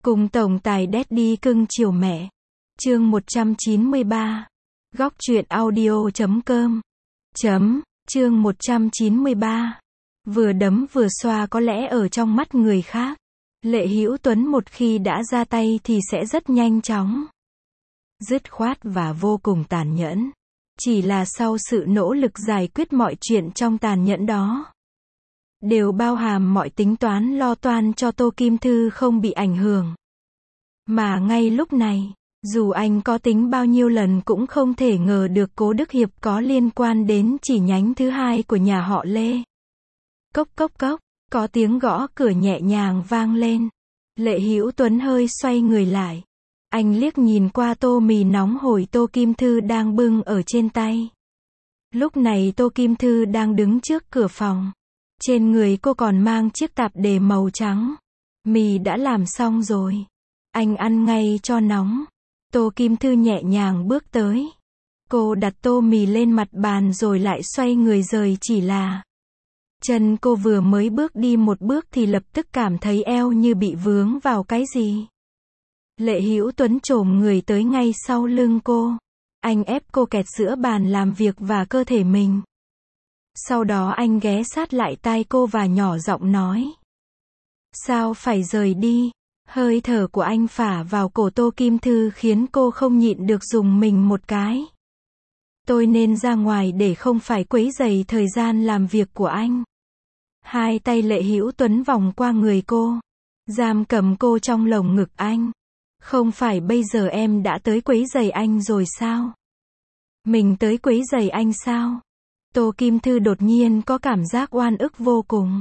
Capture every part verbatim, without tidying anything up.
Cùng tổng tài Daddy cưng chiều mẹ. Chương một trăm chín mươi ba. Góc truyện audio chấm com. Chấm, chương một trăm chín mươi ba. Vừa đấm vừa xoa có lẽ ở trong mắt người khác, Lệ Hữu Tuấn một khi đã ra tay thì sẽ rất nhanh chóng, dứt khoát và vô cùng tàn nhẫn. Chỉ là sau sự nỗ lực giải quyết mọi chuyện trong tàn nhẫn đó, đều bao hàm mọi tính toán lo toan cho Tô Kim Thư không bị ảnh hưởng. Mà ngay lúc này, dù anh có tính bao nhiêu lần cũng không thể ngờ được Cố Đức Hiệp có liên quan đến chi nhánh thứ hai của nhà họ Lê. Cốc cốc cốc, có tiếng gõ cửa nhẹ nhàng vang lên. Lệ Hữu Tuấn hơi xoay người lại. Anh liếc nhìn qua tô mì nóng hổi Tô Kim Thư đang bưng ở trên tay. Lúc này Tô Kim Thư đang đứng trước cửa phòng. Trên người cô còn mang chiếc tạp dề màu trắng. Mì đã làm xong rồi. Anh ăn ngay cho nóng. Tô Kim Thư nhẹ nhàng bước tới. Cô đặt tô mì lên mặt bàn rồi lại xoay người rời, chỉ là chân cô vừa mới bước đi một bước thì lập tức cảm thấy eo như bị vướng vào cái gì. Lệ Hữu Tuấn chồm người tới ngay sau lưng cô. Anh ép cô kẹt giữa bàn làm việc và cơ thể mình. Sau đó anh ghé sát lại tai cô và nhỏ giọng nói: "Sao phải rời đi?" Hơi thở của anh phả vào cổ Tô Kim Thư khiến cô không nhịn được rùng mình một cái. "Tôi nên ra ngoài để không phải quấy rầy thời gian làm việc của anh." Hai tay Lệ Hữu Tuấn vòng qua người cô, giam cầm cô trong lồng ngực anh. "Không phải bây giờ em đã tới quấy rầy anh rồi sao?" "Mình tới quấy rầy anh sao?" Tô Kim Thư đột nhiên có cảm giác oan ức vô cùng.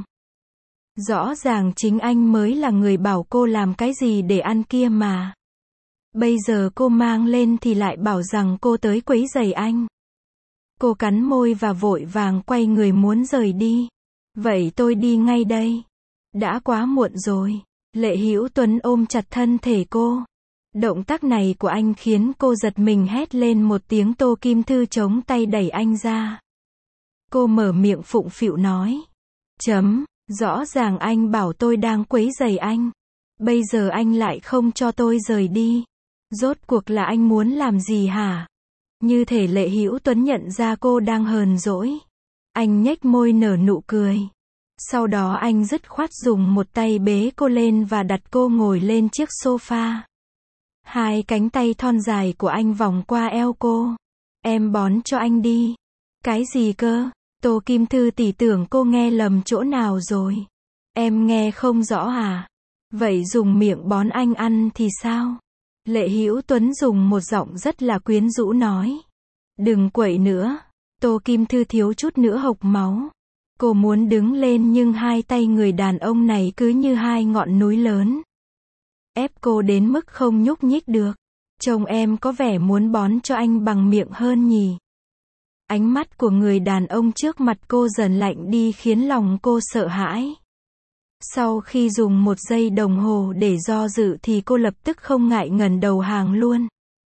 Rõ ràng chính anh mới là người bảo cô làm cái gì để ăn kia mà. Bây giờ cô mang lên thì lại bảo rằng cô tới quấy rầy anh. Cô cắn môi và vội vàng quay người muốn rời đi. "Vậy tôi đi ngay đây." "Đã quá muộn rồi." Lệ Hữu Tuấn ôm chặt thân thể cô. Động tác này của anh khiến cô giật mình hét lên một tiếng. Tô Kim Thư chống tay đẩy anh ra. Cô mở miệng phụng phịu nói: "Chấm, rõ ràng anh bảo tôi đang quấy rầy anh. Bây giờ anh lại không cho tôi rời đi. Rốt cuộc là anh muốn làm gì hả?" Như thể Lệ Hữu Tuấn nhận ra cô đang hờn dỗi. Anh nhếch môi nở nụ cười. Sau đó anh dứt khoát dùng một tay bế cô lên và đặt cô ngồi lên chiếc sofa. Hai cánh tay thon dài của anh vòng qua eo cô. "Em bón cho anh đi." "Cái gì cơ?" Tô Kim Thư tỷ tưởng cô nghe lầm chỗ nào rồi. "Em nghe không rõ à? Vậy dùng miệng bón anh ăn thì sao?" Lệ Hữu Tuấn dùng một giọng rất là quyến rũ nói. "Đừng quậy nữa." Tô Kim Thư thiếu chút nữa hộc máu. Cô muốn đứng lên nhưng hai tay người đàn ông này cứ như hai ngọn núi lớn, ép cô đến mức không nhúc nhích được. "Trông em có vẻ muốn bón cho anh bằng miệng hơn nhỉ?" Ánh mắt của người đàn ông trước mặt cô dần lạnh đi khiến lòng cô sợ hãi. Sau khi dùng một giây đồng hồ để do dự thì cô lập tức không ngại ngần đầu hàng luôn.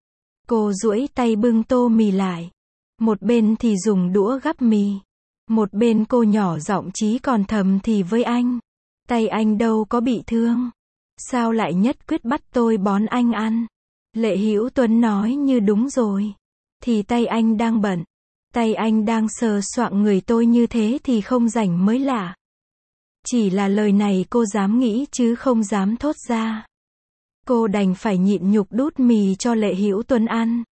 Cô duỗi tay bưng tô mì lại. Một bên thì dùng đũa gắp mì. Một bên cô nhỏ giọng chí còn thầm thì với anh: "Tay anh đâu có bị thương. Sao lại nhất quyết bắt tôi bón anh ăn?" Lệ Hữu Tuấn nói như đúng rồi. "Thì tay anh đang bận. Tay anh đang sờ soạng người tôi như thế thì không rảnh mới lạ." Chỉ là lời này cô dám nghĩ chứ không dám thốt ra. Cô đành phải nhịn nhục đút mì cho Lệ Hữu Tuấn ăn.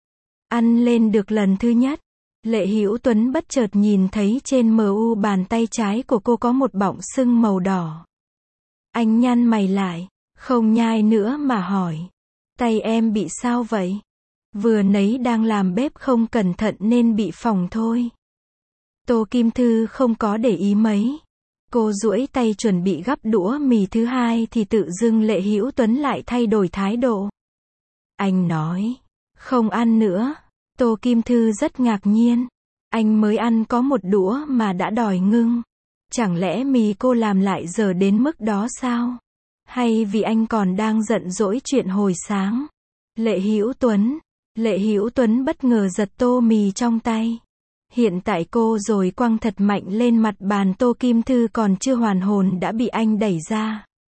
Ăn lên được lần thứ nhất, Lệ Hữu Tuấn bất chợt nhìn thấy trên mu bàn tay trái của cô có một bọng sưng màu đỏ. Anh nhăn mày lại, không nhai nữa mà hỏi: "Tay em bị sao vậy?" "Vừa nấy đang làm bếp không cẩn thận nên bị phỏng thôi." Tô Kim Thư không có để ý mấy. Cô duỗi tay chuẩn bị gắp đũa mì thứ hai thì tự dưng Lệ Hữu Tuấn lại thay đổi thái độ. Anh nói: "Không ăn nữa." Tô Kim Thư rất ngạc nhiên. Anh mới ăn có một đũa mà đã đòi ngưng. Chẳng lẽ mì cô làm lại dở đến mức đó sao? Hay vì anh còn đang giận dỗi chuyện hồi sáng? Lệ Hữu Tuấn. Lệ Hữu Tuấn bất ngờ giật tô mì trong tay. Hiện tại cô rồi quăng thật mạnh lên mặt bàn. Tô Kim Thư còn chưa hoàn hồn đã bị anh đẩy ra.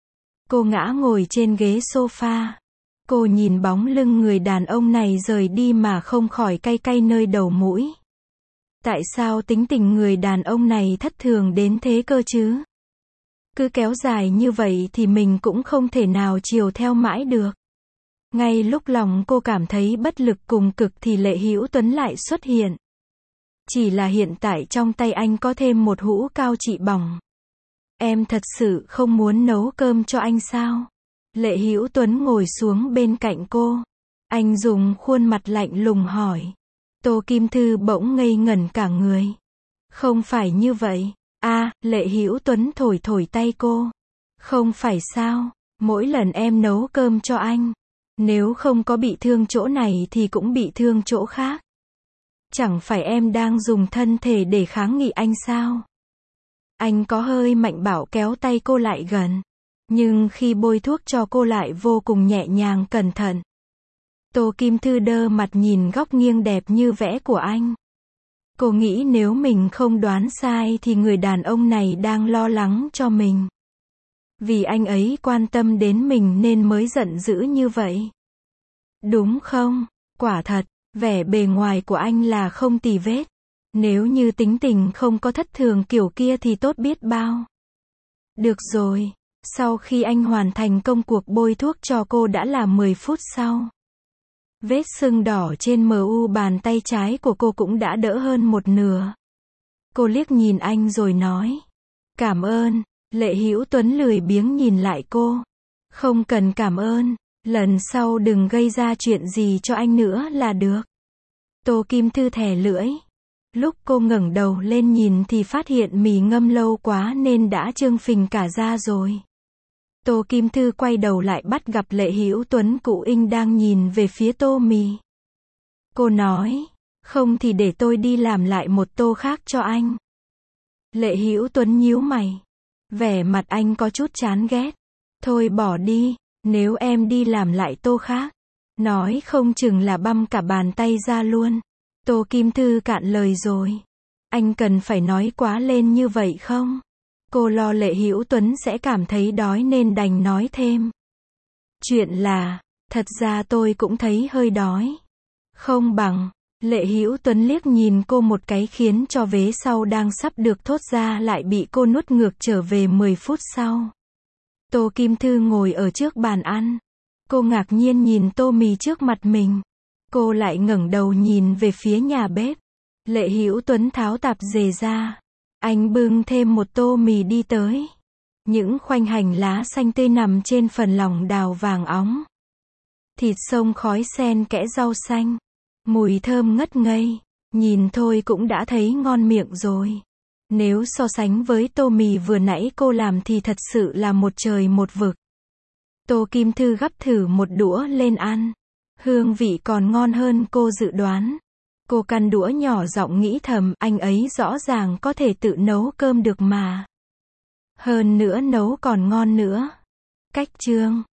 Cô ngã ngồi trên ghế sofa. Cô nhìn bóng lưng người đàn ông này rời đi mà không khỏi cay cay nơi đầu mũi. Tại sao tính tình người đàn ông này thất thường đến thế cơ chứ? Cứ kéo dài như vậy thì mình cũng không thể nào chiều theo mãi được. Ngay lúc lòng cô cảm thấy bất lực cùng cực thì Lệ Hữu Tuấn lại xuất hiện. Chỉ là hiện tại trong tay anh có thêm một hũ cao trị bỏng. Em thật sự không muốn nấu cơm cho anh sao? Lệ Hữu Tuấn ngồi xuống bên cạnh cô. Anh dùng khuôn mặt lạnh lùng hỏi. Tô Kim Thư bỗng ngây ngẩn cả người. Không phải như vậy. À, Lệ Hữu Tuấn thổi thổi tay cô. Không phải sao? Mỗi lần em nấu cơm cho anh, nếu không có bị thương chỗ này thì cũng bị thương chỗ khác. Chẳng phải em đang dùng thân thể để kháng nghị anh sao? Anh có hơi mạnh bạo kéo tay cô lại gần. Nhưng khi bôi thuốc cho cô lại vô cùng nhẹ nhàng cẩn thận. Tô Kim Thư đơ mặt nhìn góc nghiêng đẹp như vẽ của anh. Cô nghĩ nếu mình không đoán sai thì người đàn ông này đang lo lắng cho mình. Vì anh ấy quan tâm đến mình nên mới giận dữ như vậy. Đúng không? Quả thật, vẻ bề ngoài của anh là không tì vết. Nếu như tính tình không có thất thường kiểu kia thì tốt biết bao. Được rồi. Sau khi anh hoàn thành công cuộc bôi thuốc cho cô đã là mười phút sau. Vết sưng đỏ trên mờ u bàn tay trái của cô cũng đã đỡ hơn một nửa. Cô liếc nhìn anh rồi nói. Cảm ơn. Lệ Hữu Tuấn lười biếng nhìn lại cô. Không cần cảm ơn. Lần sau đừng gây ra chuyện gì cho anh nữa là được. Tô Kim Thư thè lưỡi. Lúc cô ngẩng đầu lên nhìn thì phát hiện mì ngâm lâu quá nên đã trương phình cả ra rồi. Tô Kim Thư quay đầu lại bắt gặp Lệ Hữu Tuấn cụ inh đang nhìn về phía tô mì. Cô nói, không thì để tôi đi làm lại một tô khác cho anh. Lệ Hữu Tuấn nhíu mày. Vẻ mặt anh có chút chán ghét. Thôi bỏ đi, nếu em đi làm lại tô khác, nói không chừng là băm cả bàn tay ra luôn. Tô Kim Thư cạn lời rồi. Anh cần phải nói quá lên như vậy không? Cô lo Lệ Hữu Tuấn sẽ cảm thấy đói nên đành nói thêm. Chuyện là, thật ra tôi cũng thấy hơi đói. Không bằng, Lệ Hữu Tuấn liếc nhìn cô một cái khiến cho vế sau đang sắp được thốt ra lại bị cô nuốt ngược trở về mười phút sau. Tô Kim Thư ngồi ở trước bàn ăn. Cô ngạc nhiên nhìn tô mì trước mặt mình. Cô lại ngẩng đầu nhìn về phía nhà bếp. Lệ Hữu Tuấn tháo tạp dề ra. Anh bưng thêm một tô mì đi tới. Những khoanh hành lá xanh tươi nằm trên phần lòng đào vàng óng. Thịt xông khói sen kẽ rau xanh. Mùi thơm ngất ngây. Nhìn thôi cũng đã thấy ngon miệng rồi. Nếu so sánh với tô mì vừa nãy cô làm thì thật sự là một trời một vực. Tô Kim Thư gắp thử một đũa lên ăn. Hương vị còn ngon hơn cô dự đoán. Cô căn đũa nhỏ giọng nghĩ thầm, anh ấy rõ ràng có thể tự nấu cơm được mà. Hơn nữa nấu còn ngon nữa. Cách chương